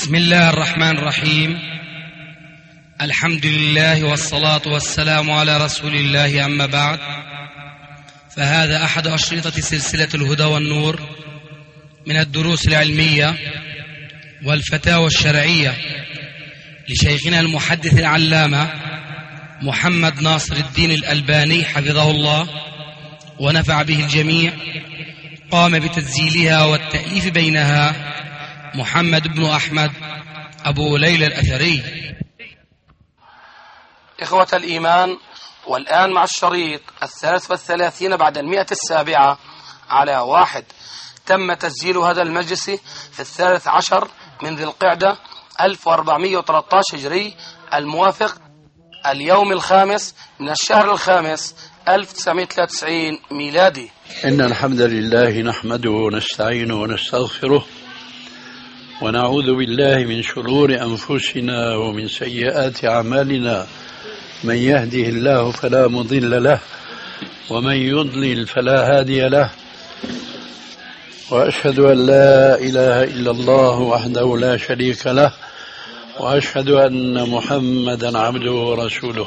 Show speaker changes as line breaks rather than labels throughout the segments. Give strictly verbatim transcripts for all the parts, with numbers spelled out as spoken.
بسم الله الرحمن الرحيم. الحمد لله والصلاة والسلام على رسول الله، أما بعد، فهذا أحد أشرطة سلسلة الهدى والنور من الدروس العلمية والفتاوى الشرعية لشيخنا المحدث العلامة محمد ناصر الدين الألباني حفظه الله ونفع به الجميع. قام بتسجيلها والتأليف بينها محمد بن أحمد أبو ليلى الأثري.
إخوة الإيمان، والآن مع الشريط الثالث والثلاثين بعد المئة السابعة على واحد. تم تسجيل هذا المجلس في الثالث عشر من ذي القعدة ألف وأربعمئة وثلاثة عشر هجري، الموافق اليوم الخامس من الشهر الخامس ألف وتسعمئة وثلاثة وتسعين ميلادي.
إن الحمد لله نحمده ونستعينه ونستغفره ونعوذ بالله من شرور أنفسنا ومن سيئات أعمالنا. من يهده الله فلا مضل له ومن يضلل فلا هادي له، وأشهد أن لا إله إلا الله وحده لا شريك له، وأشهد أن محمدا عبده ورسوله.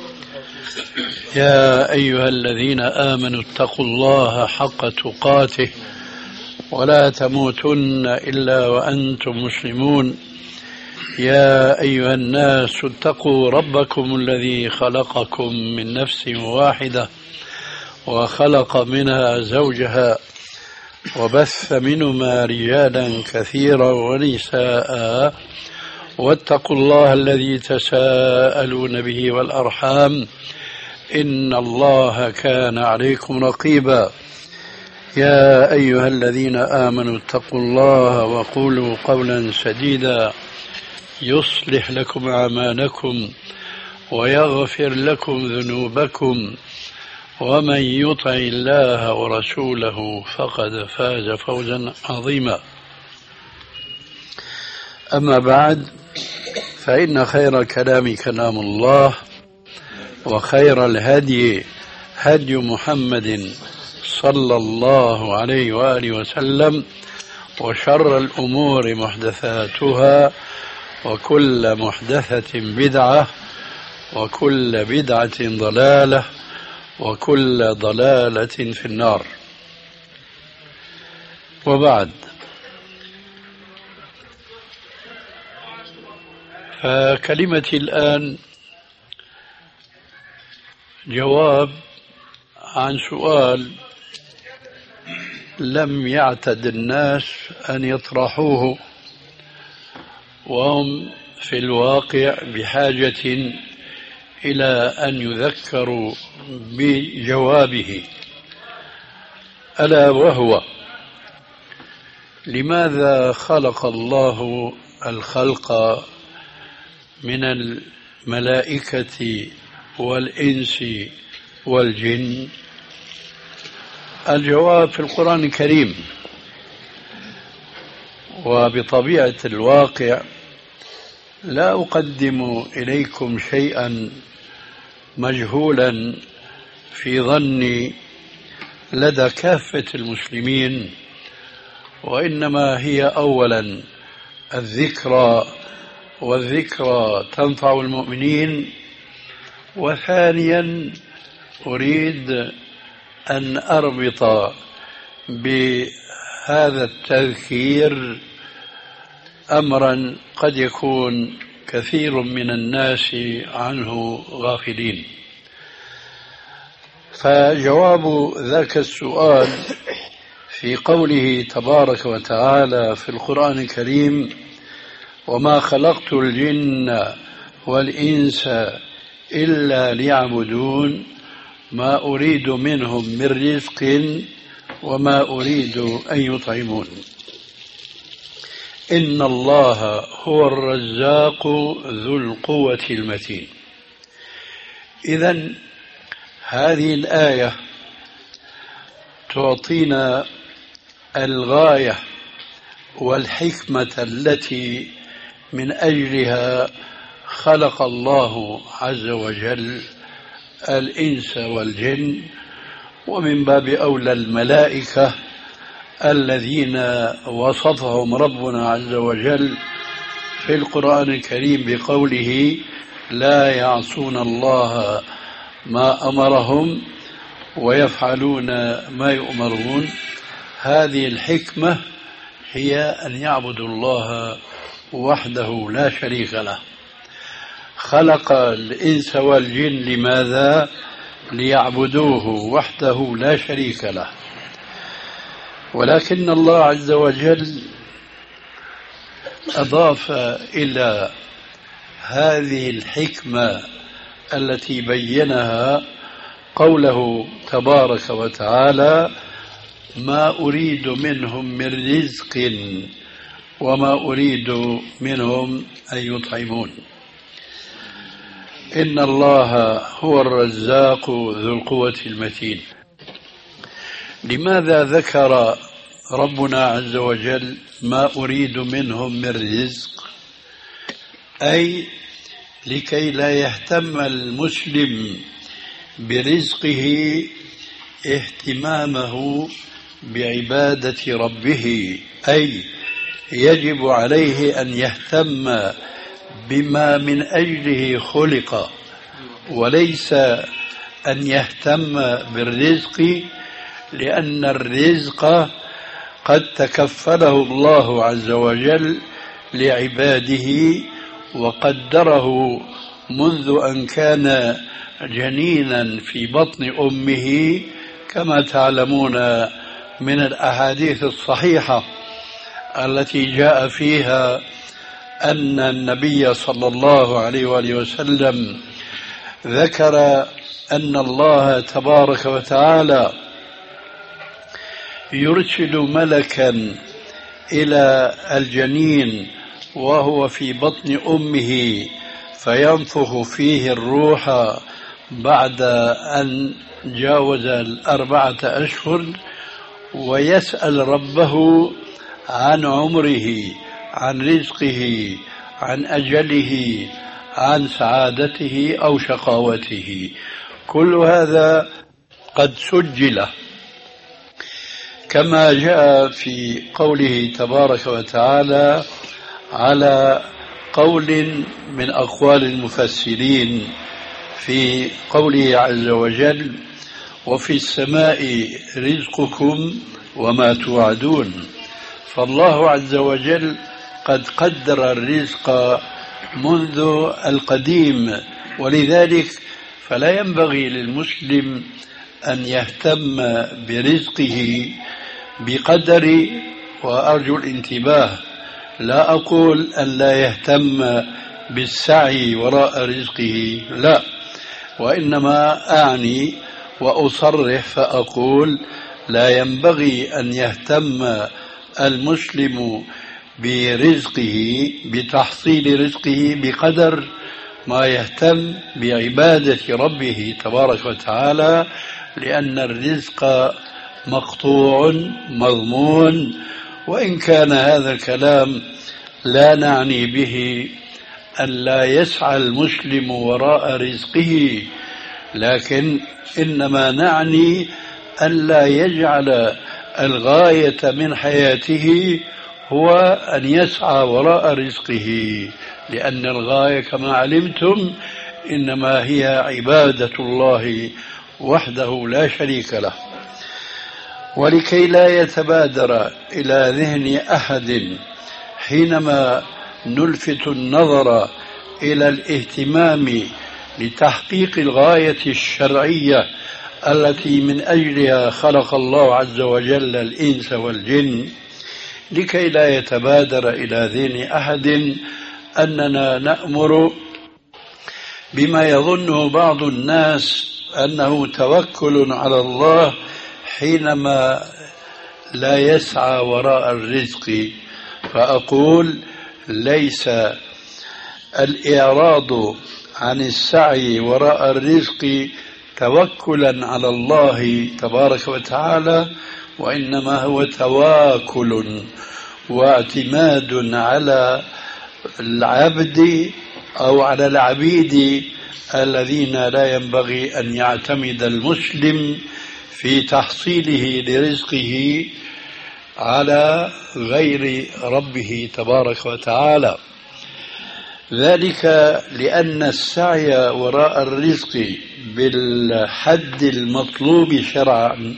يا أيها الذين آمنوا اتقوا الله حق تقاته ولا تموتن إلا وأنتم مسلمون. يا أيها الناس اتقوا ربكم الذي خلقكم من نفس واحدة وخلق منها زوجها وبث منهما رجالا كثيرا ونساء، واتقوا الله الذي تساءلون به والأرحام إن الله كان عليكم رقيبا. يا أيها الذين آمنوا اتقوا الله وقولوا قولا سديدا يصلح لكم أعمالكم ويغفر لكم ذنوبكم، ومن يطع الله ورسوله فقد فاز فوزا عظيما. أما بعد، فإن خير الكلام كلام الله، وخير الهدي هدي محمد صلى الله عليه وآله وسلم، وشر الأمور محدثاتها، وكل محدثة بدعة، وكل بدعة ضلالة، وكل ضلالة في النار. وبعد، فكلمتي الآن جواب عن سؤال لم يعتد الناس أن يطرحوه، وهم في الواقع بحاجة إلى أن يذكروا بجوابه، ألا وهو: لماذا خلق الله الخلق من الملائكة والإنس والجن؟ الجواب في القرآن الكريم، وبطبيعة الواقع لا أقدم إليكم شيئا مجهولا في ظني لدى كافة المسلمين، وإنما هي أولا الذكرى، والذكرى تنفع المؤمنين، وثانيا أريد أن أربط بهذا التذكير أمرا قد يكون كثير من الناس عنه غافلين. فجواب ذاك السؤال في قوله تبارك وتعالى في القرآن الكريم: وما خلقت الجن والإنس إلا ليعبدون ما أريد منهم من رزق وما أريد أن يطعمون إن الله هو الرزاق ذو القوة المتين. إذن هذه الآية تعطينا الغاية والحكمة التي من أجلها خلق الله عز وجل الإنس والجن، ومن باب أولى الملائكة الذين وصفهم ربنا عز وجل في القرآن الكريم بقوله لا يعصون الله ما أمرهم ويفعلون ما يؤمرون. هذه الحكمة هي أن يعبدوا الله وحده لا شريك له. خلق الإنس والجن لماذا؟ ليعبدوه وحده لا شريك له. ولكن الله عز وجل أضاف إلى هذه الحكمة التي بينها قوله تبارك وتعالى ما أريد منهم من رزق وما أريد منهم أن يطعمون. إن الله هو الرزاق ذو القوة المتين. لماذا ذكر ربنا عز وجل ما أريد منهم من رزق؟ أي لكي لا يهتم المسلم برزقه اهتمامه بعبادة ربه، أي يجب عليه أن يهتم بما من أجله خلق، وليس أن يهتم بالرزق، لأن الرزق قد تكفله الله عز وجل لعباده وقدره منذ أن كان جنينا في بطن أمه، كما تعلمون من الأحاديث الصحيحة التي جاء فيها أن النبي صلى الله عليه وآله وسلم ذكر أن الله تبارك وتعالى يرسل ملكا إلى الجنين وهو في بطن أمه فينفخ فيه الروح بعد أن جاوز الأربعة أشهر، ويسأل ربه عن عمره، عن رزقه، عن أجله، عن سعادته أو شقاوته. كل هذا قد سجل كما جاء في قوله تبارك وتعالى على قول من أقوال المفسرين في قوله عز وجل وفي السماء رزقكم وما توعدون. فالله عز وجل قد قدر الرزق منذ القديم، ولذلك فلا ينبغي للمسلم أن يهتم برزقه بقدر، وأرجو الانتباه، لا أقول أن لا يهتم بالسعي وراء رزقه، لا، وإنما أعني وأصرح فأقول لا ينبغي أن يهتم المسلم برزقه بتحصيل رزقه بقدر ما يهتم بعبادة ربه تبارك وتعالى، لأن الرزق مقطوع مضمون. وإن كان هذا الكلام لا نعني به أن لا يسعى المسلم وراء رزقه، لكن إنما نعني أن لا يجعل الغاية من حياته هو أن يسعى وراء رزقه، لأن الغاية كما علمتم إنما هي عبادة الله وحده لا شريك له. ولكي لا يتبادر إلى ذهن أحد حينما نلفت النظر إلى الاهتمام لتحقيق الغاية الشرعية التي من أجلها خلق الله عز وجل الإنس والجن، لكي لا يتبادر إلى ذهن أحد أننا نأمر بما يظنه بعض الناس أنه توكل على الله حينما لا يسعى وراء الرزق. فأقول ليس الإعراض عن السعي وراء الرزق توكلا على الله تبارك وتعالى، وإنما هو تواكل واعتماد على العبد أو على العبيد الذين لا ينبغي أن يعتمد المسلم في تحصيله لرزقه على غير ربه تبارك وتعالى. ذلك لأن السعي وراء الرزق بالحد المطلوب شرعا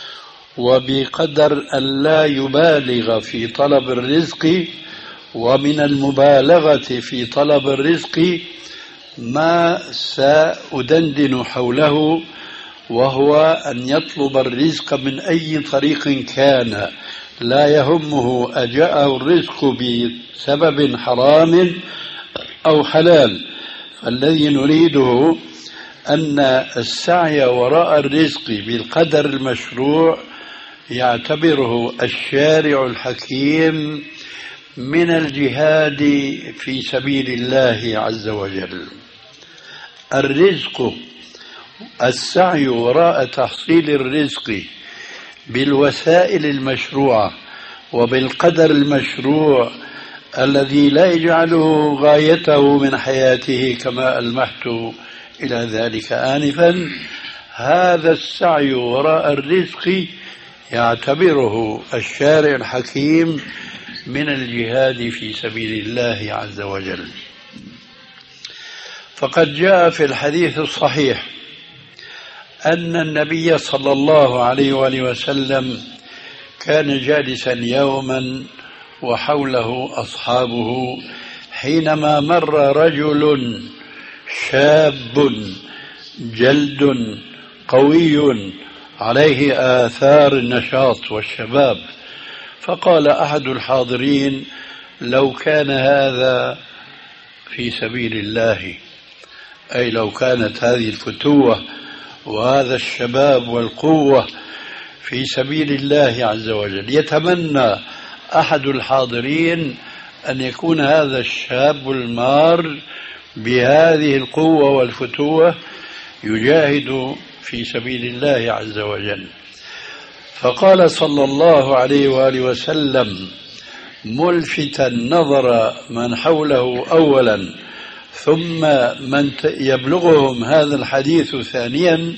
وبقدر أن لا يبالغ في طلب الرزق، ومن المبالغة في طلب الرزق ما سأدندن حوله، وهو أن يطلب الرزق من أي طريق كان، لا يهمه أجاءه الرزق بسبب حرام أو حلال. فالذي نريده أن السعي وراء الرزق بالقدر المشروع يعتبره الشارع الحكيم من الجهاد في سبيل الله عز وجل. الرزق، السعي وراء تحصيل الرزق بالوسائل المشروعة وبالقدر المشروع الذي لا يجعله غايته من حياته كما ألمحت إلى ذلك آنفا، هذا السعي وراء الرزق يعتبره الشارع الحكيم من الجهاد في سبيل الله عز وجل. فقد جاء في الحديث الصحيح أن النبي صلى الله عليه وآله وسلم كان جالسا يوما وحوله أصحابه حينما مر رجل شاب جلد قوي عليه آثار النشاط والشباب، فقال أحد الحاضرين: لو كان هذا في سبيل الله، أي لو كانت هذه الفتوة وهذا الشباب والقوة في سبيل الله عز وجل. يتمنى أحد الحاضرين أن يكون هذا الشاب المار بهذه القوة والفتوة يجاهد في سبيل الله عز وجل. فقال صلى الله عليه وآله وسلم ملفتا نظر من حوله أولا ثم من يبلغهم هذا الحديث ثانيا،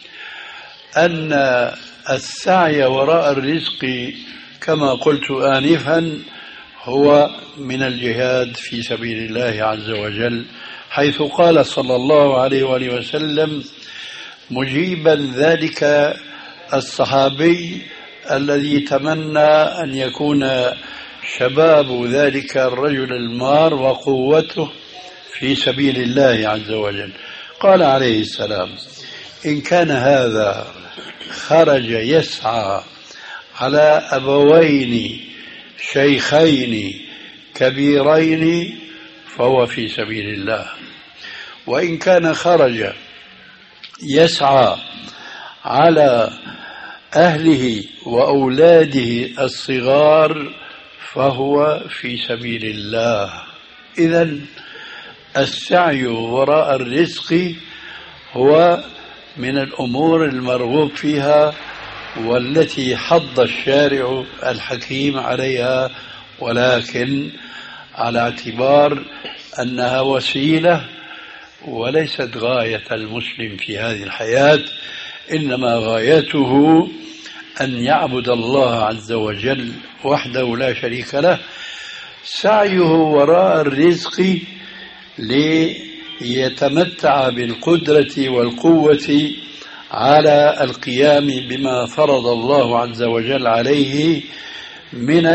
أن السعي وراء الرزق كما قلت آنفا هو من الجهاد في سبيل الله عز وجل، حيث قال صلى الله عليه وآله وسلم مجيبا ذلك الصحابي الذي تمنى أن يكون شباب ذلك الرجل المار وقوته في سبيل الله عز وجل، قال عليه السلام: إن كان هذا خرج يسعى على أبوين شيخين كبيرين فهو في سبيل الله، وإن كان خرج يسعى على أهله وأولاده الصغار فهو في سبيل الله. إذن السعي وراء الرزق هو من الأمور المرغوب فيها والتي حض الشارع الحكيم عليها، ولكن على اعتبار أنها وسيلة وليست غاية المسلم في هذه الحياة، إنما غايته أن يعبد الله عز وجل وحده لا شريك له. سعيه وراء الرزق ليتمتع بالقدرة والقوة على القيام بما فرض الله عز وجل عليه من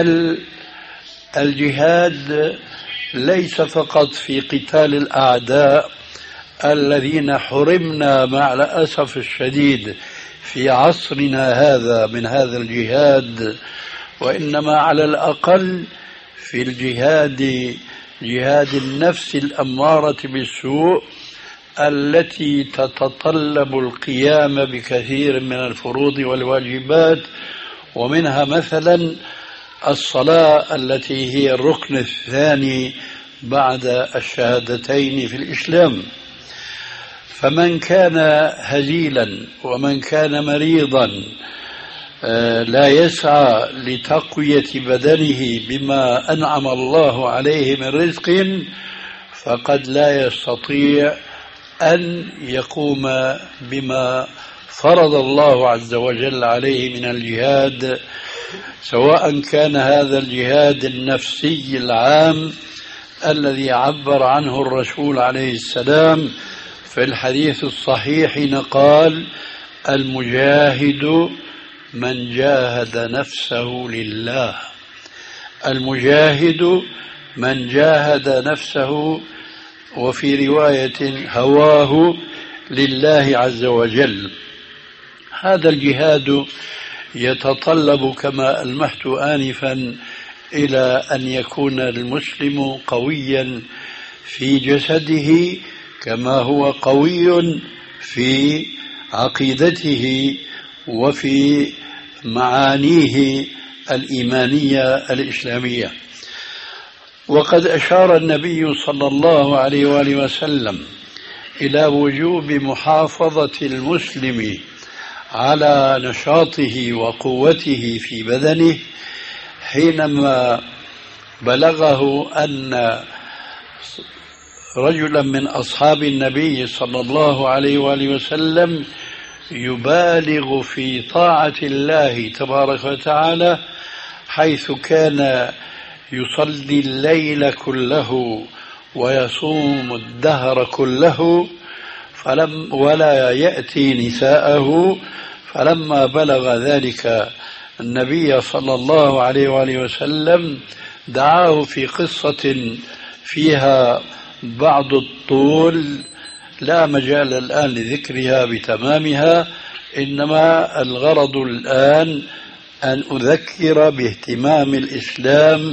الجهاد، ليس فقط في قتال الأعداء الذين حرمنا مع الأسف الشديد في عصرنا هذا من هذا الجهاد، وإنما على الأقل في الجهاد جهاد النفس الأمارة بالسوء التي تتطلب القيام بكثير من الفروض والواجبات، ومنها مثلا الصلاة التي هي الركن الثاني بعد الشهادتين في الإسلام. فمن كان هزيلا ومن كان مريضا لا يسعى لتقوية بدنه بما أنعم الله عليه من رزق، فقد لا يستطيع أن يقوم بما فرض الله عز وجل عليه من الجهاد، سواء كان هذا الجهاد النفسي العام الذي عبر عنه الرسول عليه السلام في الحديث الصحيح حين قال: المجاهد من جاهد نفسه لله. المجاهد من جاهد نفسه، وفي رواية هواه، لله عز وجل. هذا الجهاد يتطلب كما ألمحت آنفا إلى أن يكون المسلم قويا في جسده كما هو قوي في عقيدته وفي معانيه الإيمانية الإسلامية. وقد أشار النبي صلى الله عليه وآله وسلم إلى وجوب محافظة المسلم على نشاطه وقوته في بدنه حينما بلغه أن رجلا من أصحاب النبي صلى الله عليه وآله وسلم يبالغ في طاعة الله تبارك وتعالى، حيث كان يصلي الليل كله ويصوم الدهر كله فلم ولا يأتي نساءه. فلما بلغ ذلك النبي صلى الله عليه وآله وسلم دعاه في قصة فيها بعض الطول لا مجال الآن لذكرها بتمامها، إنما الغرض الآن أن أذكر باهتمام الإسلام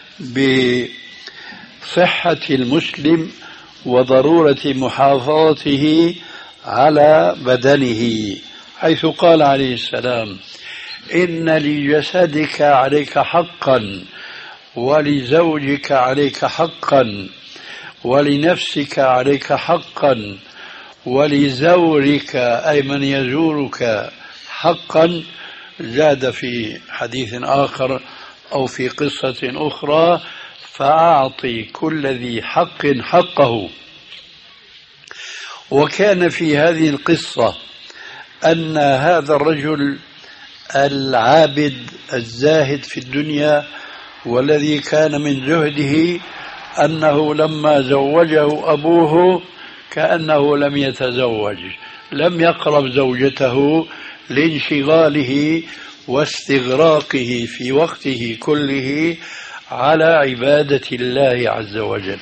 بصحة المسلم وضرورة محافظته على بدنه، حيث قال عليه السلام: إن لجسدك عليك حقا، ولزوجك عليك حقا، ولنفسك عليك حقا، ولزورك أي من يزورك حقا. زاد في حديث آخر أو في قصة أخرى: فأعطي كل ذي حق حقه. وكان في هذه القصة أن هذا الرجل العابد الزاهد في الدنيا والذي كان من زهده أنه لما زوجه أبوه كأنه لم يتزوج، لم يقرب زوجته لانشغاله واستغراقه في وقته كله على عبادة الله عز وجل.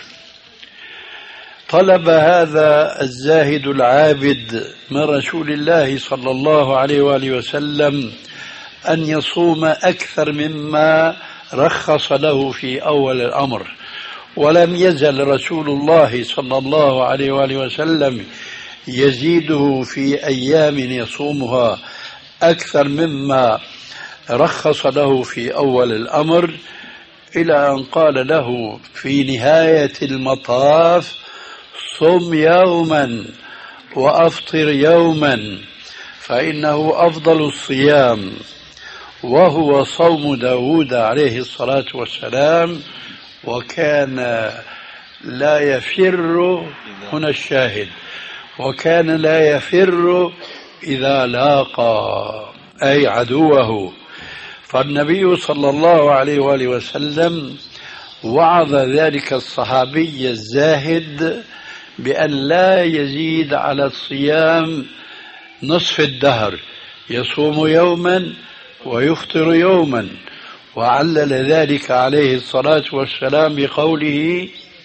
طلب هذا الزاهد العابد من رسول الله صلى الله عليه وآله وسلم أن يصوم أكثر مما رخص له في أول الأمر، ولم يزل رسول الله صلى الله عليه وآله وسلم يزيده في أيام يصومها أكثر مما رخص له في أول الأمر، إلى أن قال له في نهاية المطاف: صم يوما وأفطر يوما، فإنه أفضل الصيام، وهو صوم داود عليه الصلاة والسلام. وكان لا يفر، هنا الشاهد، وكان لا يفر إذا لاقى أي عدوه. فالنبي صلى الله عليه وآله وسلم وعظ ذلك الصحابي الزاهد بأن لا يزيد على الصيام نصف الدهر، يصوم يوما ويفطر يوما، وعلل ذلك عليه الصلاة والسلام بقوله: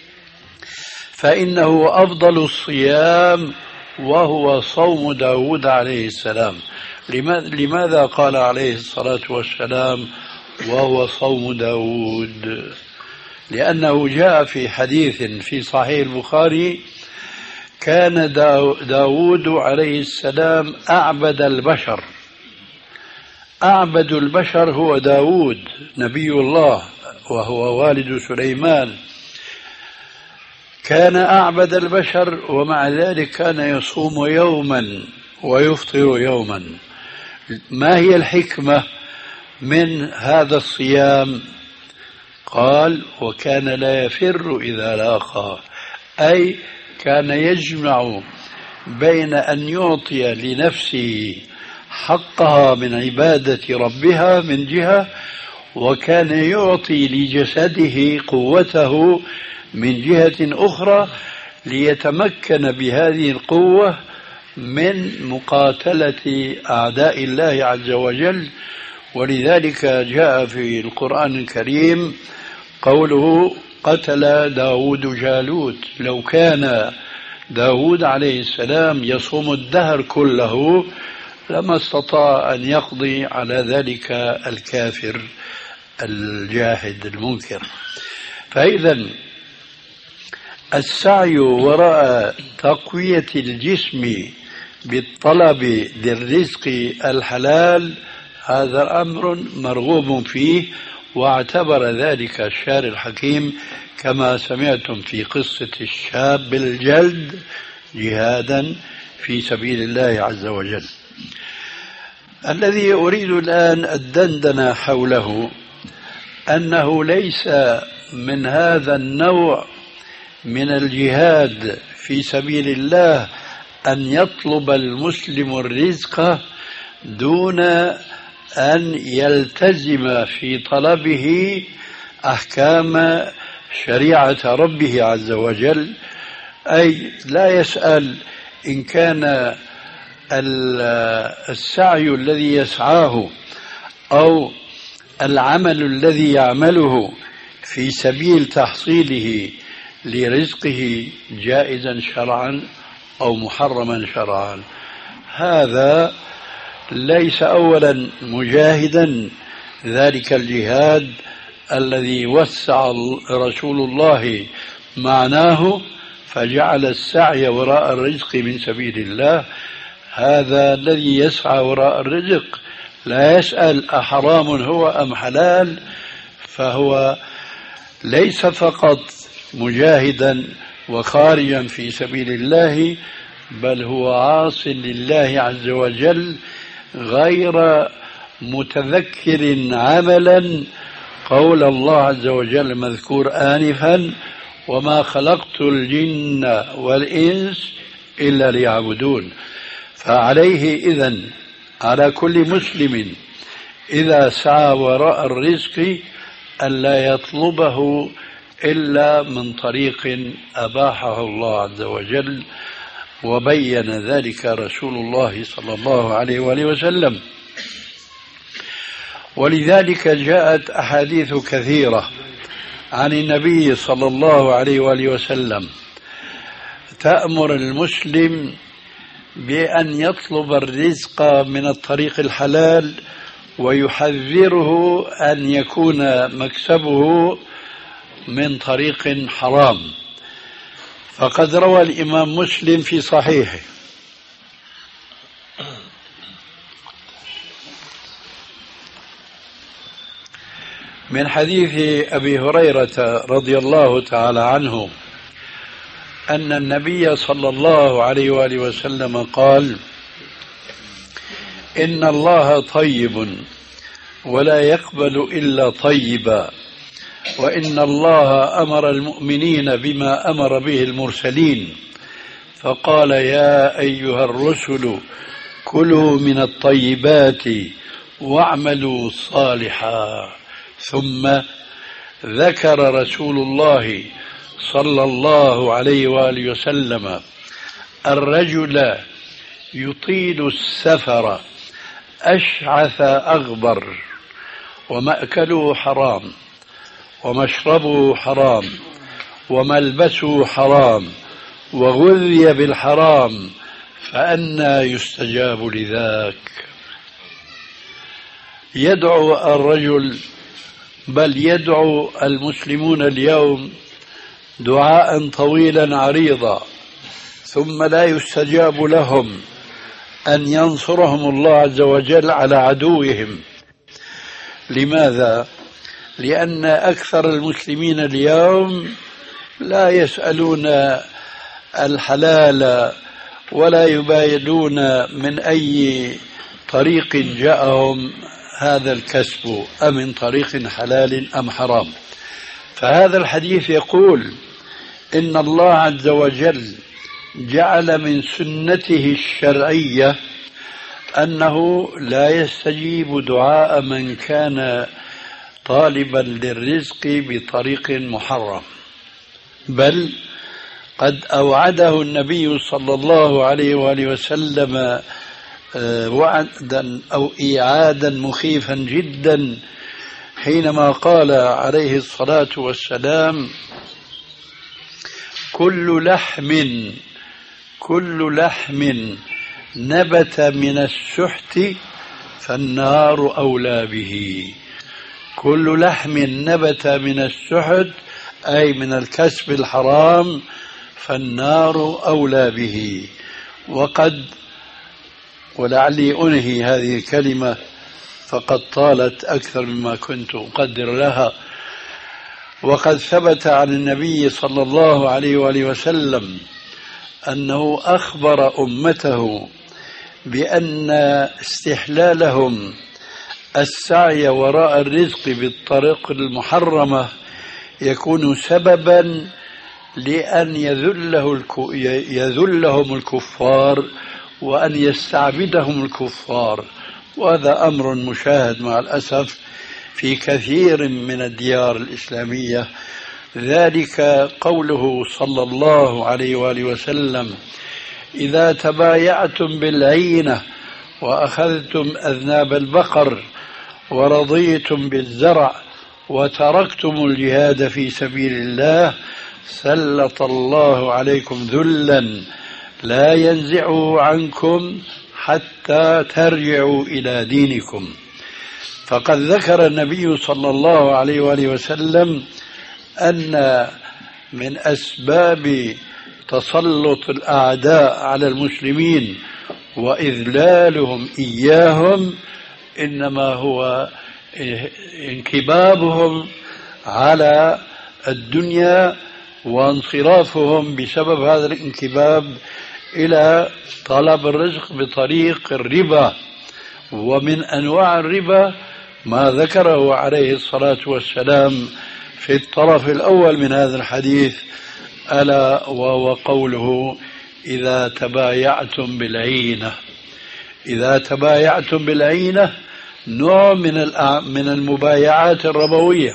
فإنه أفضل الصيام وهو صوم داود عليه السلام. لماذا قال عليه الصلاة والسلام وهو صوم داود؟ لأنه جاء في حديث في صحيح البخاري: كان داود عليه السلام أعبد البشر. أعبد البشر هو داود نبي الله وهو والد سليمان، كان أعبد البشر، ومع ذلك كان يصوم يوما ويفطر يوما. ما هي الحكمة من هذا الصيام؟ قال: وكان لا يفر إذا لاقى، أي كان يجمع بين أن يعطي لنفسه حقها من عبادة ربها من جهة، وكان يعطي لجسده قوته من جهة أخرى ليتمكن بهذه القوة من مقاتلة أعداء الله عز وجل. ولذلك جاء في القرآن الكريم قوله قتل داود جالوت. لو كان داود عليه السلام يصوم الدهر كله لما استطاع أن يقضي على ذلك الكافر الجاحد المنكر. فإذا السعي وراء تقوية الجسم بالطلب للرزق الحلال هذا أمر مرغوب فيه، واعتبر ذلك الشارع الحكيم كما سمعتم في قصة الشاب الجلد جهادا في سبيل الله عز وجل. الذي أريد الآن الدندنة حوله أنه ليس من هذا النوع من الجهاد في سبيل الله أن يطلب المسلم الرزق دون أن يلتزم في طلبه أحكام شريعة ربه عز وجل، أي لا يسأل إن كان السعي الذي يسعاه أو العمل الذي يعمله في سبيل تحصيله لرزقه جائزا شرعا أو محرما شرعا. هذا ليس أولا مجاهدا ذلك الجهاد الذي وسع رسول الله معناه فجعل السعي وراء الرزق من سبيل الله. هذا الذي يسعى وراء الرزق لا يسأل أحرام هو أم حلال، فهو ليس فقط مجاهدا وخارجا في سبيل الله، بل هو عاص لله عز وجل غير متذكر عملا قول الله عز وجل مذكور آنفا وما خلقت الجن والإنس إلا ليعبدون. فعليه إذن على كل مسلم إذا سعى وراء الرزق ألا يطلبه إلا من طريق أباحه الله عز وجل، وبين ذلك رسول الله صلى الله عليه وآله وسلم. ولذلك جاءت أحاديث كثيرة عن النبي صلى الله عليه وآله وسلم تأمر المسلم بأن يطلب الرزق من الطريق الحلال، ويحذره أن يكون مكسبه من طريق حرام. فقد روى الإمام مسلم في صحيحه من حديث أبي هريرة رضي الله تعالى عنه أن النبي صلى الله عليه وآله وسلم قال: إن الله طيب ولا يقبل إلا طيبا، وإن الله أمر المؤمنين بما أمر به المرسلين، فقال: يا أيها الرسل كلوا من الطيبات واعملوا صالحا. ثم ذكر رسول الله صلى الله عليه وآله وسلم الرجل يطيل السفر أشعث أغبر ومأكله حرام ومشربه حرام وملبسه حرام وغذي بالحرام، فأنى يستجاب لذاك؟ يدعو الرجل، بل يدعو المسلمون اليوم دعاء طويلا عريضا، ثم لا يستجاب لهم أن ينصرهم الله عز وجل على عدوهم. لماذا؟ لأن أكثر المسلمين اليوم لا يسألون الحلال ولا يبالون من أي طريق جاءهم هذا الكسب، أمن طريق حلال أم حرام. فهذا الحديث يقول إن الله عز وجل جعل من سنته الشرعية أنه لا يستجيب دعاء من كان طالبا للرزق بطريق محرم. بل قد أوعده النبي صلى الله عليه وآله وسلم وعدا أو إيعادا مخيفا جدا حينما قال عليه الصلاة والسلام: كل لحم كل لحم نبت من السحت فالنار أولى به. كل لحم نبت من السحت أي من الكسب الحرام فالنار أولى به. وقد ولعلي أنهي هذه الكلمة فقد طالت أكثر مما كنت أقدر لها. وقد ثبت عن النبي صلى الله عليه وآله وسلم أنه أخبر أمته بأن استحلالهم السعي وراء الرزق بالطريق المحرمة يكون سببا لأن يذله يذلهم الكفار وأن يستعبدهم الكفار. وهذا أمر مشاهد مع الأسف في كثير من الديار الإسلامية. ذلك قوله صلى الله عليه وآله وسلم: إذا تبايعتم بالعينة وأخذتم أذناب البقر ورضيتم بالزرع وتركتم الجهاد في سبيل الله سلط الله عليكم ذلا لا ينزعه عنكم حتى ترجعوا إلى دينكم. فقد ذكر النبي صلى الله عليه وآله وسلم أن من أسباب تسلط الأعداء على المسلمين وإذلالهم إياهم إنما هو انكبابهم على الدنيا وانصرافهم بسبب هذا الانكباب إلى طلب الرزق بطريق الربا. ومن أنواع الربا ما ذكره عليه الصلاة والسلام في الطرف الأول من هذا الحديث، ألا وهو قوله: إذا تبايعتم بالعينة. إذا تبايعتم بالعينة نوع من من المبايعات الربوية.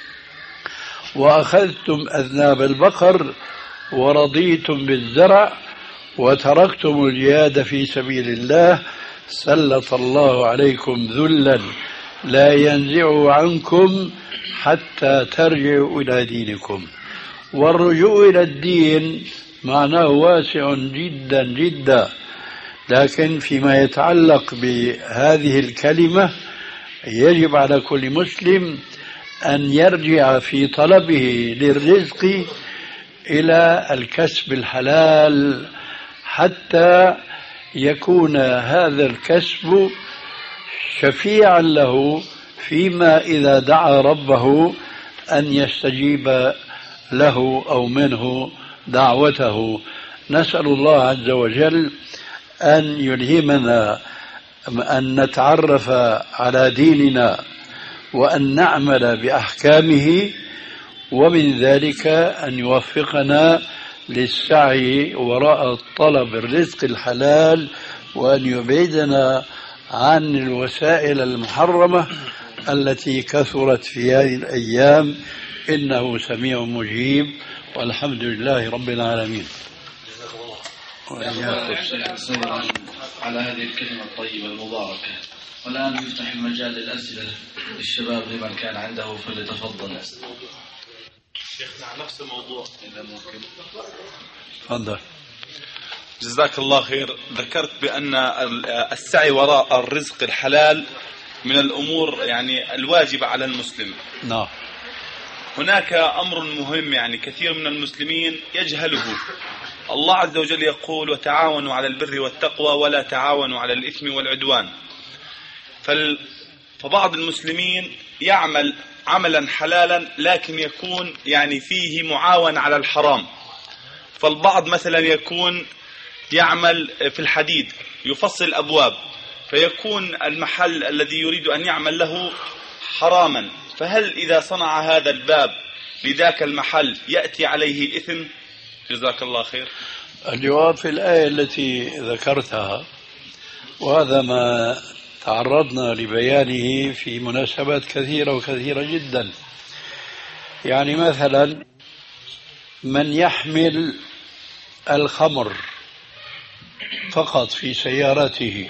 وأخذتم أذناب البقر ورضيتم بالزرع وتركتم الجهاد في سبيل الله سلط الله عليكم ذلا لا ينزع عنكم حتى ترجعوا إلى دينكم. والرجوع إلى الدين معناه واسع جدا جدا، لكن فيما يتعلق بهذه الكلمة يجب على كل مسلم أن يرجع في طلبه للرزق إلى الكسب الحلال حتى يكون هذا الكسب شفيعا له فيما إذا دعا ربه أن يستجيب له أو منه دعوته. نسأل الله عز وجل أن يلهمنا أن نتعرف على ديننا وأن نعمل بأحكامه، ومن ذلك أن يوفقنا للسعي وراء طلب الرزق الحلال وأن يبعدنا عن الوسائل المحرمة التي كثرت في هذه الأيام. إنه سميع مجيب، والحمد لله رب العالمين.
على هذه الكلمة الطيبة المباركة. والآن يفتح المجال للأسئلة للشباب لمن كان عنده فليتفضل.
شيخنا نفس الموضوع إذا ممكن.
تفضل.
جزاك الله خير. ذكرت بأن السعي وراء الرزق الحلال من الأمور يعني الواجبة على المسلم.
نعم.
هناك أمر مهم يعني كثير من المسلمين يجهله. الله عز وجل يقول: وتعاونوا على البر والتقوى ولا تعاونوا على الإثم والعدوان. فبعض المسلمين يعمل عملا حلالا لكن يكون يعني فيه معاون على الحرام. فالبعض مثلا يكون يعمل في الحديد يفصل أبواب، فيكون المحل الذي يريد أن يعمل له حراما، فهل إذا صنع هذا الباب لذاك المحل يأتي عليه الإثم؟ جزاك الله خير.
الجواب في الآية التي ذكرتها، وهذا ما تعرضنا لبيانه في مناسبات كثيرة وكثيرة جدا. يعني مثلا من يحمل الخمر فقط في سيارته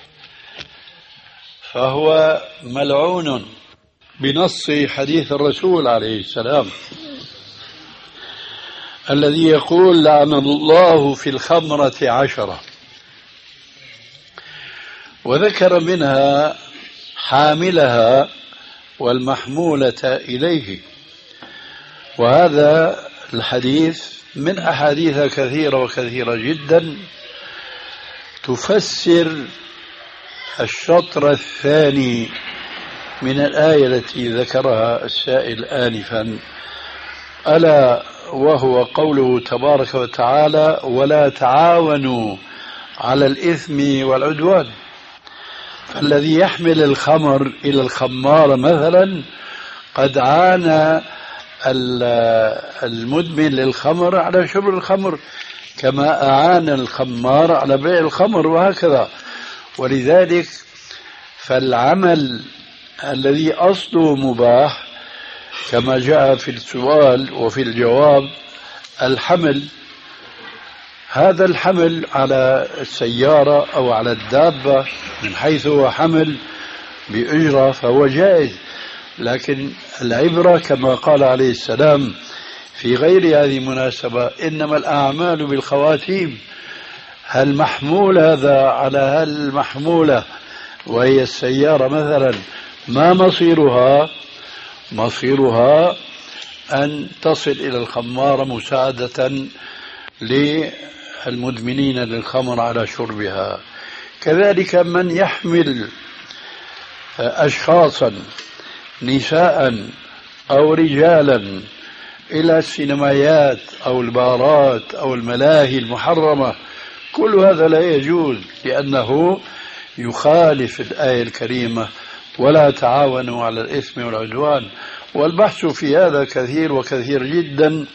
فهو ملعون بنص حديث الرسول عليه السلام الذي يقول لعن الله في الخمرة عشرة، وذكر منها حاملها والمحمولة إليه. وهذا الحديث من أحاديث كثيرة وكثيرة جدا تفسر الشطر الثاني من الآية التي ذكرها السائل آنفا، ألا وهو قوله تبارك وتعالى ولا تعاونوا على الإثم والعدوان. فالذي يحمل الخمر إلى الخمار مثلا قد عانى المدمن للخمر على شرب الخمر كما أعان الخمار على بيع الخمر وهكذا. ولذلك فالعمل الذي أصله مباح كما جاء في السؤال وفي الجواب الحمل، هذا الحمل على السيارة أو على الدابة من حيث هو حمل بأجرة فهو جائز، لكن العبرة كما قال عليه السلام في غير هذه المناسبة إنما الأعمال بالخواتيم. هل محمول هذا على هل محمولة وهي السيارة مثلا ما مصيرها؟ مصيرها أن تصل إلى الخمار مساعدة للمدمنين للخمر على شربها. كذلك من يحمل أشخاصا نساء أو رجالا إلى السينمايات أو البارات أو الملاهي المحرمة، كل هذا لا يجوز لأنه يخالف الآية الكريمة ولا تعاونوا على الإثم والعدوان. والبحث في هذا كثير وكثير جدا،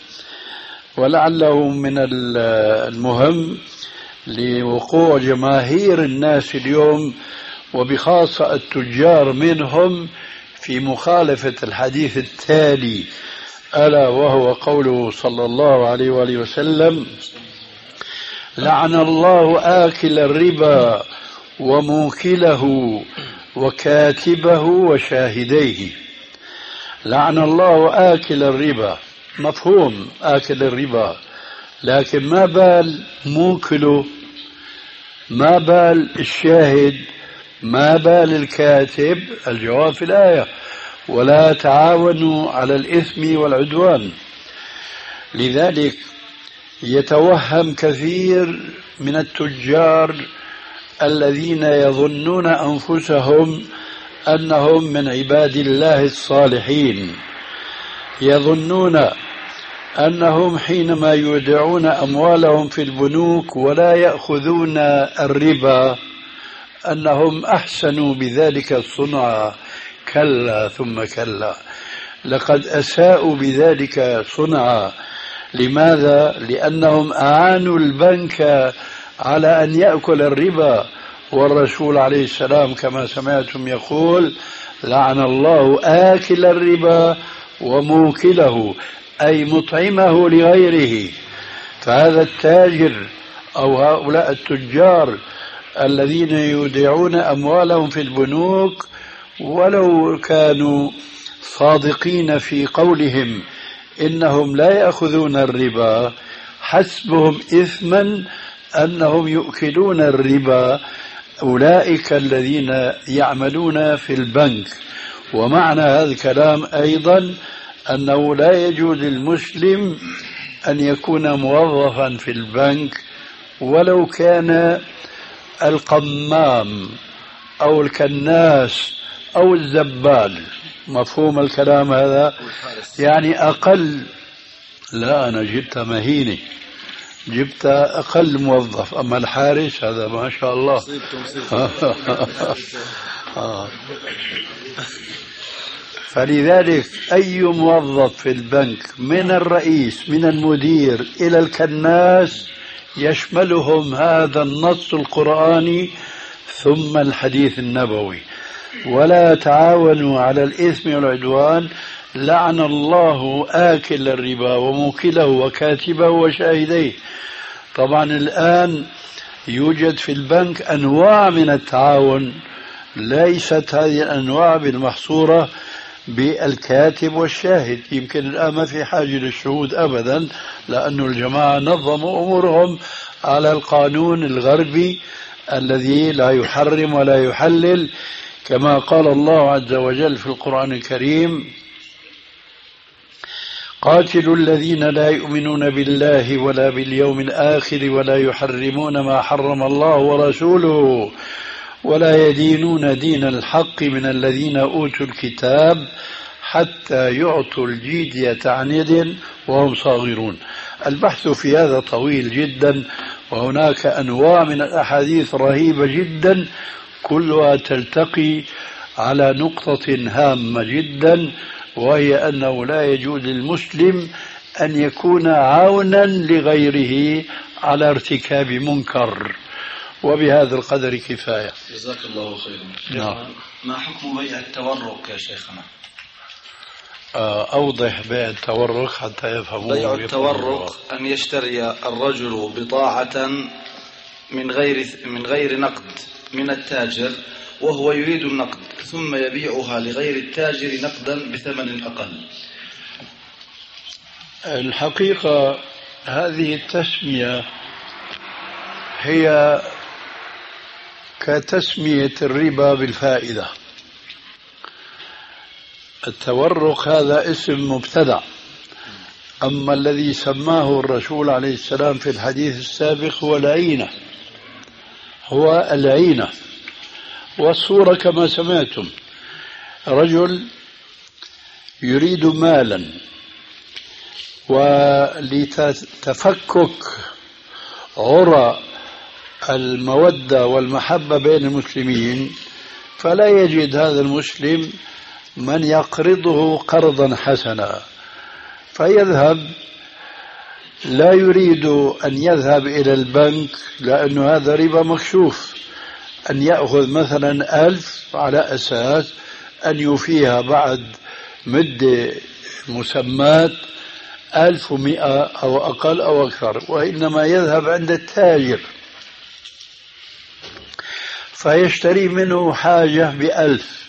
ولعله من المهم لوقوع جماهير الناس اليوم وبخاصة التجار منهم في مخالفة الحديث التالي، ألا وهو قوله صلى الله عليه وآله وسلم لعن الله آكل الربا وموكله وكاتبه وشاهديه. لعن الله آكل الربا، مفهوم آكل الربا، لكن ما بال موكله، ما بال الشاهد، ما بال الكاتب؟ الجواب في الآية ولا تعاونوا على الإثم والعدوان. لذلك يتوهم كثير من التجار الذين يظنون أنفسهم أنهم من عباد الله الصالحين، يظنون أنهم حينما يودعون أموالهم في البنوك ولا يأخذون الربا أنهم أحسنوا بذلك الصنع. كلا ثم كلا، لقد أساءوا بذلك صنعا. لماذا؟ لأنهم أعانوا البنك على أن يأكل الربا، والرسول عليه السلام كما سمعتم يقول لعن الله آكل الربا وموكله، أي مطعمه لغيره. فهذا التاجر أو هؤلاء التجار الذين يودعون أموالهم في البنوك ولو كانوا صادقين في قولهم إنهم لا يأخذون الربا، حسبهم إثما أنهم يؤكلون الربا أولئك الذين يعملون في البنك. ومعنى هذا الكلام أيضا أنه لا يجوز للمسلم أن يكون موظفا في البنك ولو كان القمام أو الكناس أو الزبال. مفهوم الكلام هذا؟ يعني أقل، لا أنا جبت مهينة، جبت أقل موظف، أما الحارس هذا ما شاء الله. فلذلك أي موظف في البنك من الرئيس من المدير إلى الكناس يشملهم هذا النص القرآني ثم الحديث النبوي ولا تعاونوا على الإثم والعدوان. لعن الله آكل الربا وموكله وكاتبه وشاهديه. طبعا الآن يوجد في البنك أنواع من التعاون، ليست هذه الأنواع بالمحصورة بالكاتب والشاهد. يمكن الآن ما في حاجة للشهود أبدا، لأن الجماعة نظموا أمورهم على القانون الغربي الذي لا يحرم ولا يحلل، كما قال الله عز وجل في القرآن الكريم: قاتلوا الذين لا يؤمنون بالله ولا باليوم الآخر ولا يحرمون ما حرم الله ورسوله ولا يدينون دين الحق من الذين أوتوا الكتاب حتى يعطوا الجزية عن يد وهم صاغرون. البحث في هذا طويل جدا، وهناك أنواع من الأحاديث رهيبة جدا، كلها تلتقي على نقطة هامة جدا، وهي أنه لا يجوز للمسلم أن يكون عونا لغيره على ارتكاب منكر. وبهذا القدر كفاية.
جزاك الله خيرا.
نعم.
ما حكم بيع التورق يا شيخنا؟
أوضح بيع التورق حتى يفهمون.
بيع التورق أن يشتري الرجل بضاعة من غير من غير نقد من التاجر وهو يريد النقد، ثم يبيعها لغير التاجر نقدا بثمن أقل.
الحقيقة هذه التسمية هي كتسمية الربا بالفائدة. التورق هذا اسم مبتدع، أما الذي سماه الرسول عليه السلام في الحديث السابق هو العينة، هو العينة. والصورة كما سمعتم، رجل يريد مالا، ولتفكك عرى المودة والمحبة بين المسلمين فلا يجد هذا المسلم من يقرضه قرضا حسنا، فيذهب، لا يريد أن يذهب إلى البنك لأن هذا ربا مكشوف، أن يأخذ مثلا ألف على أساس أن يوفيها بعد مدة مسمات ألف ومئة أو أقل أو أكثر، وإنما يذهب عند التاجر فيشتري منه حاجة بألف،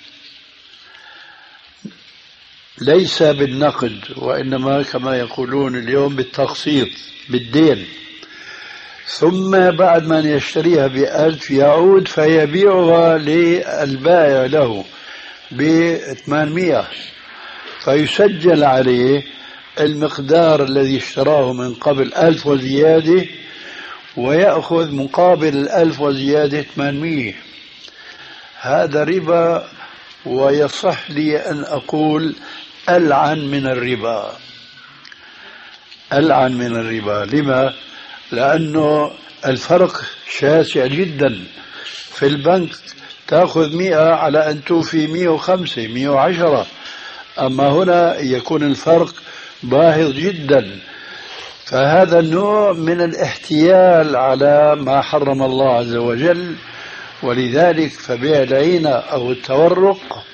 ليس بالنقد وإنما كما يقولون اليوم بالتقسيط بالدين، ثم بعد ما يشتريها بألف يعود فيبيعها للبائع له بثمانمائة، فيسجل عليه المقدار الذي اشتراه من قبل ألف وزيادة، ويأخذ مقابل الألف وزيادة ثمانمائة. هذا ربا، ويصح لي أن أقول ألعن من الربا، ألعن من الربا. لما؟ لأنه الفرق شاسع جدا. في البنك تأخذ مئة على أن توفي مئة وخمسة مئة وعشرة، أما هنا يكون الفرق باهظ جدا. فهذا النوع من الاحتيال على ما حرم الله عز وجل، ولذلك فبيع العينة أو التورق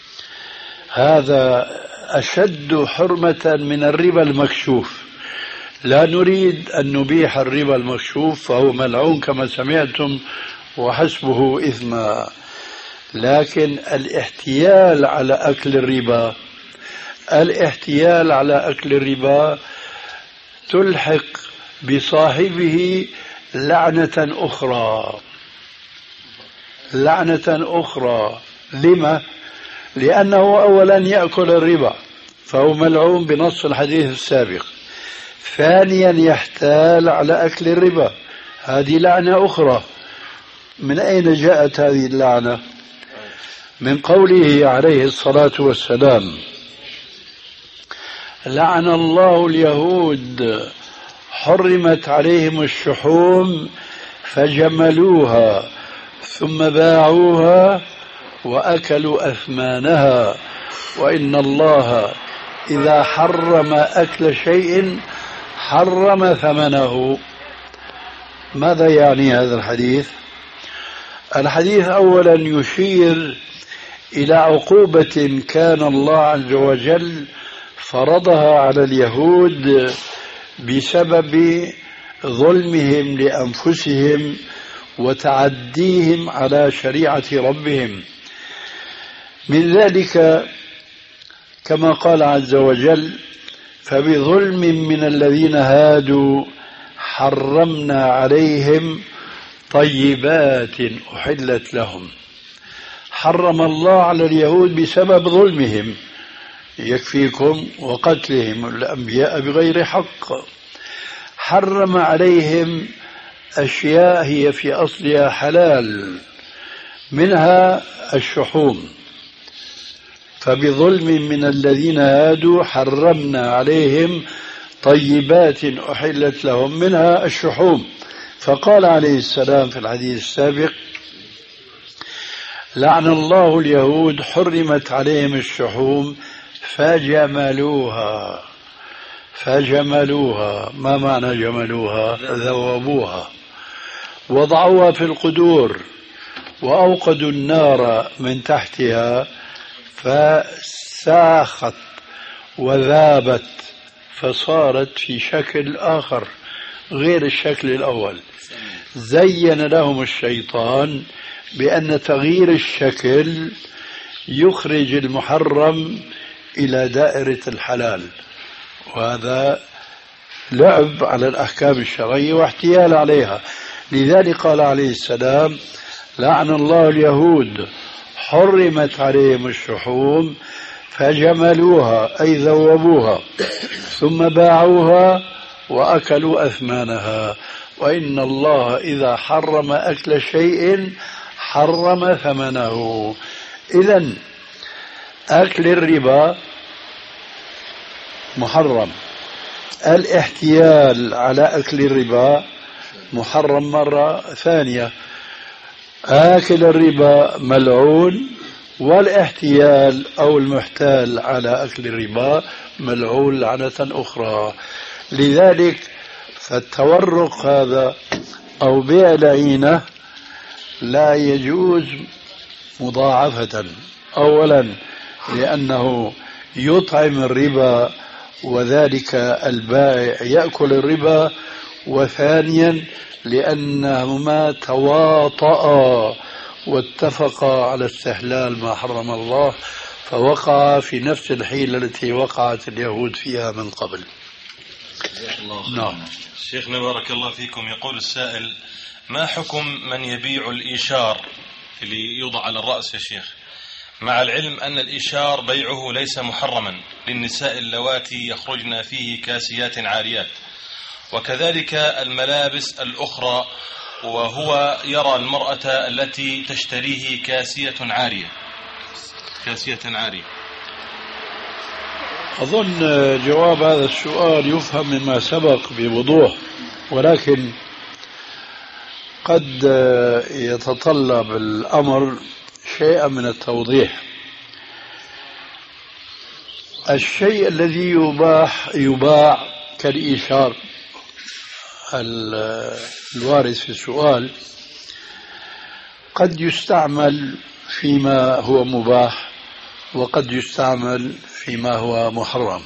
هذا أشد حرمة من الربا المكشوف. لا نريد أن نبيح الربا المكشوف فهو ملعون كما سمعتم وحسبه إثما، لكن الاحتيال على أكل الربا، الاحتيال على أكل الربا تلحق بصاحبه لعنة أخرى، لعنة أخرى. لما؟ لأنه أولا يأكل الربا فهو ملعون بنص الحديث السابق، ثانيا يحتال على أكل الربا، هذه لعنة أخرى. من أين جاءت هذه اللعنة؟ من قوله عليه الصلاة والسلام: لعن الله اليهود حرمت عليهم الشحوم فجملوها ثم باعوها وأكلوا أثمانها، وإن الله إذا حرم أكل شيء حرم ثمنه. ماذا يعني هذا الحديث؟ الحديث أولا يشير إلى عقوبة كان الله عز وجل فرضها على اليهود بسبب ظلمهم لأنفسهم وتعديهم على شريعة ربهم. من ذلك كما قال عز وجل: فبظلم من الذين هادوا حرمنا عليهم طيبات أحلت لهم. حرم الله على اليهود بسبب ظلمهم، يكفيكم وقتلهم الأنبياء بغير حق. حرم عليهم أشياء هي في أصلها حلال، منها الشحوم. فبظلم من الذين هادوا حرمنا عليهم طيبات أحلت لهم منها الشحوم. فقال عليه السلام في الحديث السابق: لعن الله اليهود حرمت عليهم الشحوم فجملوها. فجملوها، ما معنى جملوها؟ ذوبوها، وضعوها في القدور وأوقدوا النار من تحتها فساخت وذابت فصارت في شكل آخر غير الشكل الأول. زين لهم الشيطان بأن تغيير الشكل يخرج المحرم إلى دائرة الحلال، وهذا لعب على الأحكام الشرعية واحتيال عليها. لذلك قال عليه السلام: لعن الله اليهود حرمت عليهم الشحوم فجملوها أي ذوبوها ثم باعوها وأكلوا أثمانها. وإن الله إذا حرم أكل شيء حرم ثمنه. إذن أكل الربا محرم، الاحتيال على أكل الربا محرم مرة ثانية. آكل الربا ملعون، والاحتيال أو المحتال على أكل الربا ملعون لعنة أخرى. لذلك فالتورق هذا أو بيع العينة لا يجوز مضاعفة. أولا لأنه يطعم الربا وذلك البائع يأكل الربا، وثانيا لأنهما تواطأ واتفقا على استحلال ما حرم الله، فوقع في نفس الحيلة التي وقعت اليهود فيها من قبل.
نعم. شيخنا بارك الله فيكم، يقول السائل: ما حكم من يبيع الإيشار اللي يوضع على الرأس يا شيخ، مع العلم أن الإيشار بيعه ليس محرما للنساء اللواتي يخرجن فيه كاسيات عاريات، وكذلك الملابس الأخرى، وهو يرى المرأة التي تشتريه كاسية عارية كاسية عارية؟
أظن جواب هذا السؤال يفهم مما سبق بوضوح، ولكن قد يتطلب الأمر شيئا من التوضيح. الشيء الذي يباح يباع كالإيشار الوارد في السؤال قد يستعمل فيما هو مباح وقد يستعمل فيما هو محرم.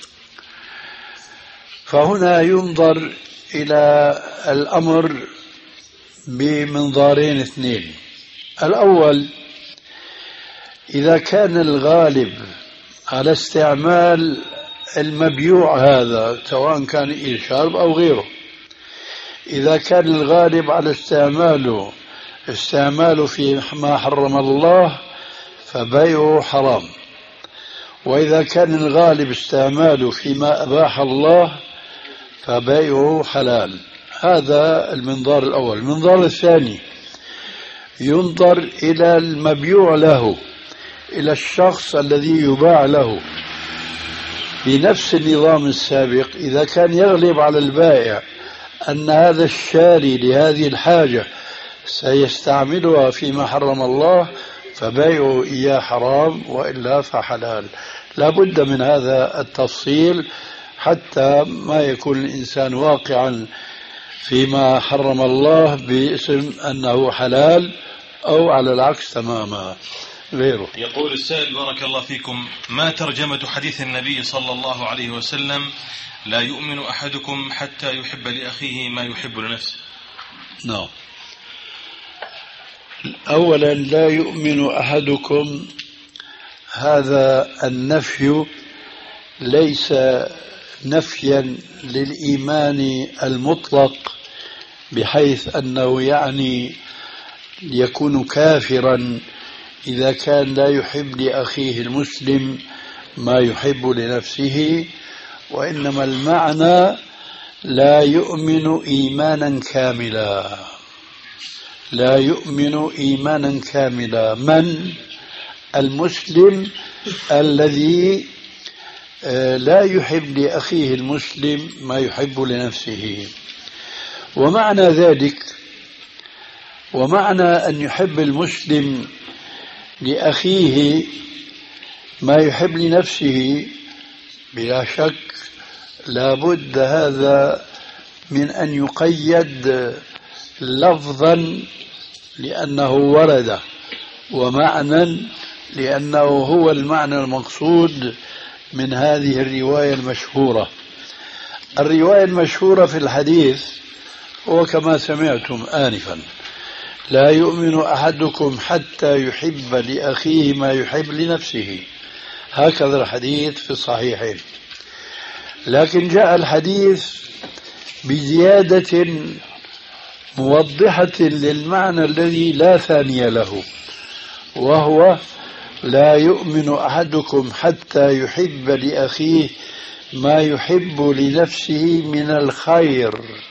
فهنا ينظر إلى الأمر بمنظارين اثنين. الأول: إذا كان الغالب على استعمال المبيوع هذا سواء كان إيشار أو غيره، إذا كان الغالب على استعماله استعماله في ما حرم الله فبيعه حرام، وإذا كان الغالب استعماله فيما أباح الله فبيعه حلال. هذا المنظار الأول. المنظار الثاني: ينظر إلى المبيوع له، إلى الشخص الذي يباع له بنفس النظام السابق. إذا كان يغلب على البائع أن هذا الشاري لهذه الحاجة سيستعملها فيما حرم الله فبيعه إياه حرام، وإلا فحلال. لا بد من هذا التفصيل حتى ما يكون الإنسان واقعا فيما حرم الله باسم أنه حلال أو على العكس تماما. غيره.
يقول السائل بارك الله فيكم: ما ترجمة حديث النبي صلى الله عليه وسلم لا يؤمن أحدكم حتى يحب لأخيه ما يحب لنفسه؟
نعم. أولا لا يؤمن أحدكم، هذا النفي ليس نفيا للإيمان المطلق بحيث أنه يعني يكون كافرا إذا كان لا يحب لأخيه المسلم ما يحب لنفسه، وإنما المعنى لا يؤمن إيمانا كاملا. لا يؤمن إيمانا كاملا من؟ المسلم الذي لا يحب لأخيه المسلم ما يحب لنفسه. ومعنى ذلك، ومعنى أن يحب المسلم لأخيه ما يحب لنفسه بلا شك لابد هذا من أن يقيد لفظا لأنه ورد، ومعنى لأنه هو المعنى المقصود من هذه الرواية المشهورة. الرواية المشهورة في الحديث هو كما سمعتم آنفا: لا يؤمن أحدكم حتى يحب لأخيه ما يحب لنفسه. هكذا الحديث في الصحيحين. لكن جاء الحديث بزيادة موضحة للمعنى الذي لا ثاني له، وهو لا يؤمن أحدكم حتى يحب لأخيه ما يحب لنفسه من الخير.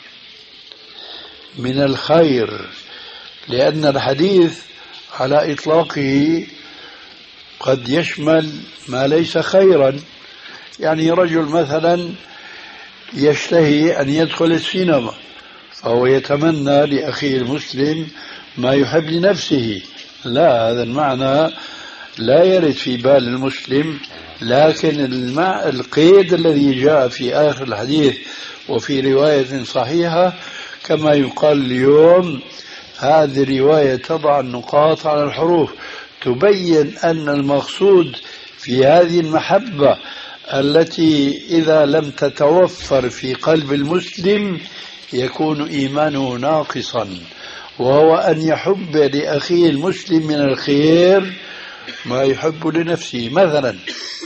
من الخير، لأن الحديث على إطلاقه قد يشمل ما ليس خيرا. يعني رجل مثلا يشتهي أن يدخل السينما فهو يتمنى لأخيه المسلم ما يحب لنفسه. لا، هذا المعنى لا يرد في بال المسلم. لكن المع... القيد الذي جاء في آخر الحديث وفي رواية صحيحة كما يقال اليوم، هذه الرواية تضع النقاط على الحروف، تبين أن المقصود في هذه المحبة التي إذا لم تتوفر في قلب المسلم يكون إيمانه ناقصا، وهو أن يحب لأخيه المسلم من الخير ما يحب لنفسه. مثلا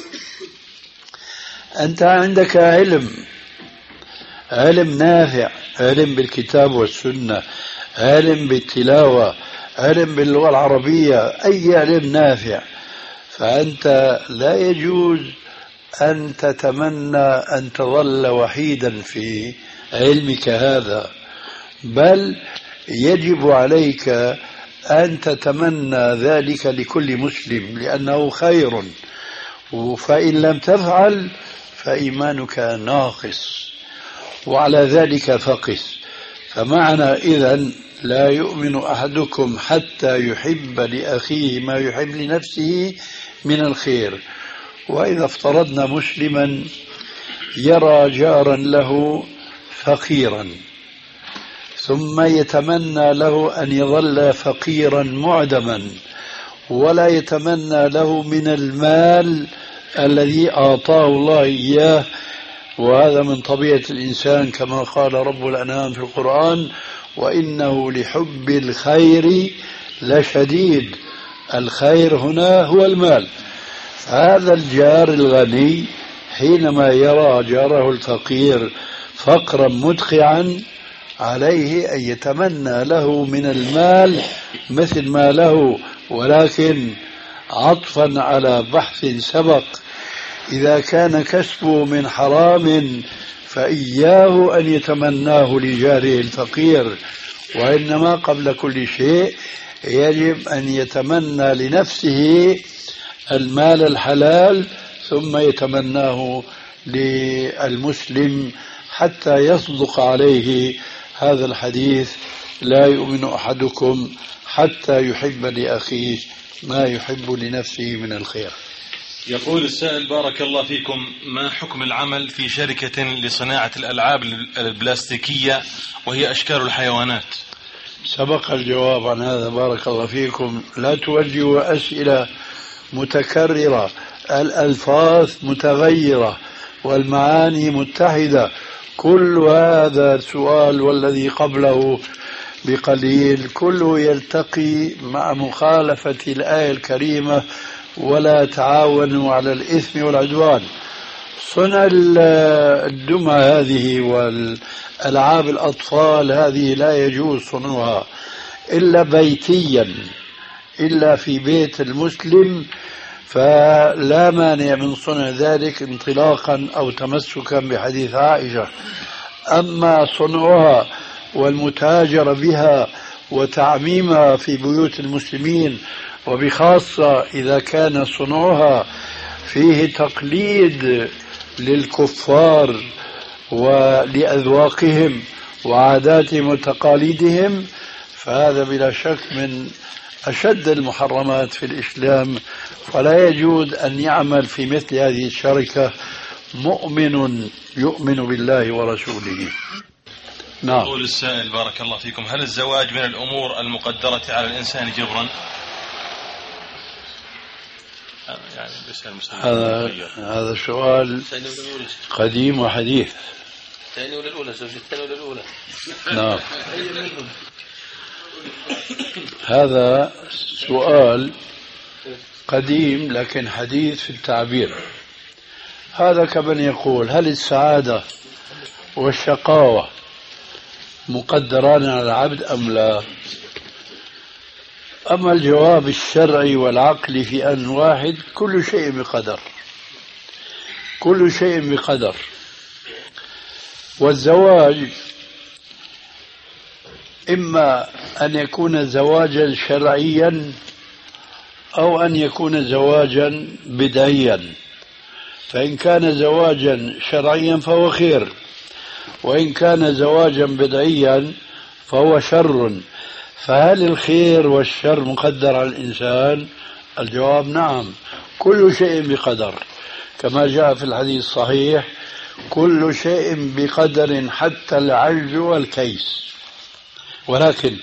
أنت عندك علم، علم نافع، علم بالكتاب والسنة، علم بالتلاوة، علم باللغة العربية، أي علم نافع، فأنت لا يجوز أن تتمنى أن تظل وحيدا في علمك هذا، بل يجب عليك أن تتمنى ذلك لكل مسلم لأنه خير، فإن لم تفعل فإيمانك ناقص، وعلى ذلك فقس. فمعنى إذن لا يؤمن أحدكم حتى يحب لأخيه ما يحب لنفسه من الخير. وإذا افترضنا مسلما يرى جارا له فقيرا ثم يتمنى له أن يظل فقيرا معدما ولا يتمنى له من المال الذي أعطاه الله إياه، وهذا من طبيعة الإنسان كما قال رب الأنعام في القرآن: وإنه لحب الخير لشديد. الخير هنا هو المال. هذا الجار الغني حينما يرى جاره الفقير فقرا مدقعا عليه أن يتمنى له من المال مثل ما له، ولكن عطفا على بحث سبق: إذا كان كسبه من حرام فإياه أن يتمناه لجاره الفقير، وإنما قبل كل شيء يجب أن يتمنى لنفسه المال الحلال ثم يتمناه للمسلم حتى يصدق عليه هذا الحديث: لا يؤمن أحدكم حتى يحب لأخيه ما يحب لنفسه من الخير.
يقول السائل بارك الله فيكم: ما حكم العمل في شركة لصناعة الألعاب البلاستيكية وهي أشكال الحيوانات؟
سبق الجواب عن هذا بارك الله فيكم. لا توجهوا أسئلة متكررة، الألفاظ متغيرة والمعاني متحدة. كل هذا السؤال والذي قبله بقليل كله يلتقي مع مخالفة الآية الكريمة: ولا تعاونوا على الإثم والعدوان. صنع الدمى هذه والألعاب الأطفال هذه لا يجوز صنعها إلا بيتيا، إلا في بيت المسلم، فلا مانع من صنع ذلك انطلاقا أو تمسكا بحديث عائشة. أما صنعها والمتاجرة بها وتعميمها في بيوت المسلمين، وبخاصة إذا كان صنعها فيه تقليد للكفار ولأذواقهم وعاداتهم وتقاليدهم، فهذا بلا شك من أشد المحرمات في الإسلام. فلا يجوز أن يعمل في مثل هذه الشركة مؤمن يؤمن بالله ورسوله.
نعم. يقول السائل بارك الله فيكم: هل الزواج من الأمور المقدرة على الإنسان جبرا؟
يعني هذا هذا سؤال قديم وحديث.
الثانية ولا الأولى؟ زوجة الثانية ولا الأولى؟
نعم. هذا سؤال قديم لكن حديث في التعبير. هذا كمن يقول: هل السعادة والشقاوة مقدران على العبد أم لا؟ أما الجواب الشرعي والعقلي في أن واحد: كل شيء بقدر، كل شيء بقدر. والزواج إما أن يكون زواجا شرعيا أو أن يكون زواجا بدعيا. فإن كان زواجا شرعيا فهو خير، وإن كان زواجا بدعيا فهو شر. فهل الخير والشر مقدر على الإنسان؟ الجواب نعم، كل شيء بقدر، كما جاء في الحديث الصحيح: كل شيء بقدر حتى العجز والكيس. ولكن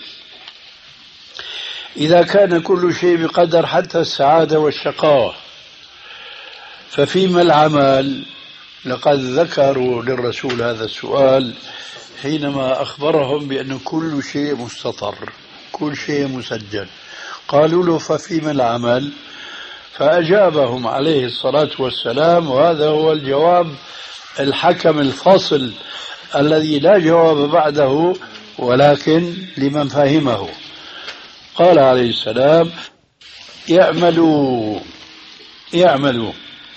إذا كان كل شيء بقدر حتى السعادة والشقاوة، ففيما العمل؟ لقد ذكروا للرسول هذا السؤال حينما أخبرهم بأن كل شيء مستطر، كل شيء مسجل. قالوا له: ففيما العمل؟ فأجابهم عليه الصلاة والسلام، وهذا هو الجواب الحكم الفاصل الذي لا جواب بعده ولكن لمن فهمه. قال عليه السلام: يعملوا يعملوا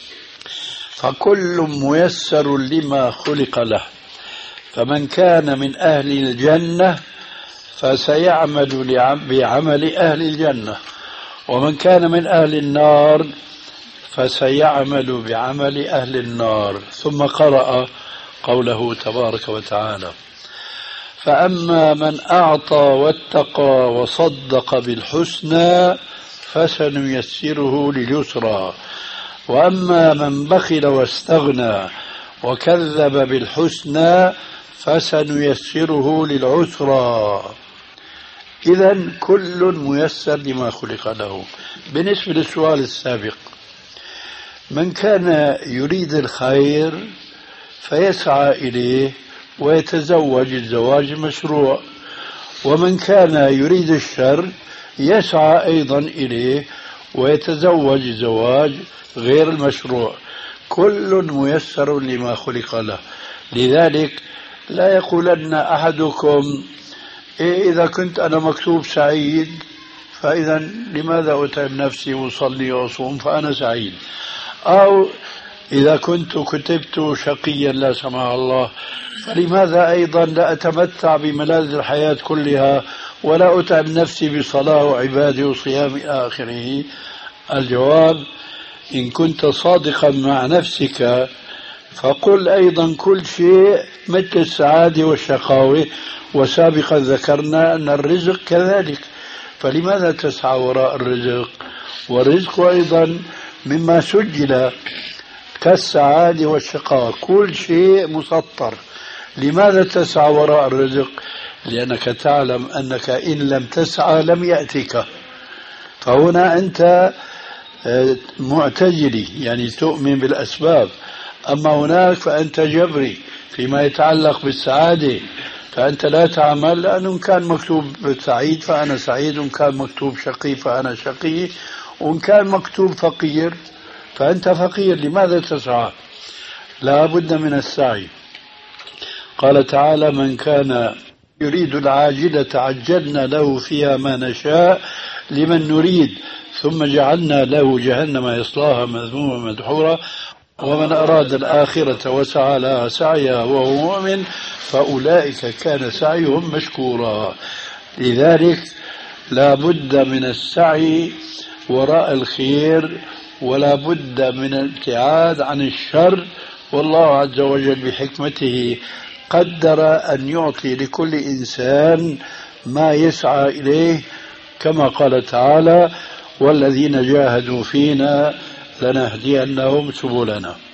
فكل ميسر لما خلق له، فمن كان من أهل الجنة فسيعمل بعمل أهل الجنة، ومن كان من أهل النار فسيعمل بعمل أهل النار. ثم قرأ قوله تبارك وتعالى: فأما من أعطى واتقى وصدق بالحسنى فسنيسره لليسرى، وأما من بخل واستغنى وكذب بالحسنى فسنيسره للعسرى. إذن كل ميسر لما خلق له. بالنسبة للسؤال السابق: من كان يريد الخير فيسعى إليه ويتزوج الزواج المشروع، ومن كان يريد الشر يسعى أيضا إليه ويتزوج الزواج غير المشروع. كل ميسر لما خلق له. لذلك لا يقولن أحدكم: إيه إذا كنت أنا مكتوب سعيد فإذا لماذا أتعب نفسي وأصلي وأصوم فأنا سعيد، أو إذا كنت كتبت شقيا لا سمح الله فلماذا أيضا لا أتمتع بملاذ الحياة كلها ولا أتعب نفسي بصلاة وعبادة وصيام إلى آخره. الجواب: إن كنت صادقا مع نفسك فقل أيضا كل شيء مثل السعادة والشقاوة، وسابقا ذكرنا أن الرزق كذلك، فلماذا تسعى وراء الرزق؟ والرزق أيضا مما سجل كالسعادة والشقاوة، كل شيء مسطر. لماذا تسعى وراء الرزق؟ لأنك تعلم أنك إن لم تسعى لم يأتك. فهنا أنت معتزلي يعني تؤمن بالأسباب. أما هناك فأنت جبري فيما يتعلق بالسعادة، فأنت لا تعمل، لأنه إن كان مكتوب سعيد فأنا سعيد، وإن كان مكتوب شقي فأنا شقي، وإن كان مكتوب فقير فأنت فقير. لماذا تسعى؟ لا بد من السعي. قال تعالى: من كان يريد العاجلة عجلنا له فيها ما نشاء لمن نريد ثم جعلنا له جهنم يصلاها مذموما مدحورا ومن أراد الآخرة وسعى لها سعيها وهو مؤمن فأولئك كان سعيهم مشكورا. لذلك لا بد من السعي وراء الخير، ولا بد من الابتعاد عن الشر. والله عز وجل بحكمته قدر أن يعطي لكل إنسان ما يسعى إليه، كما قال تعالى: والذين جاهدوا فينا لنهدينهم سبلنا.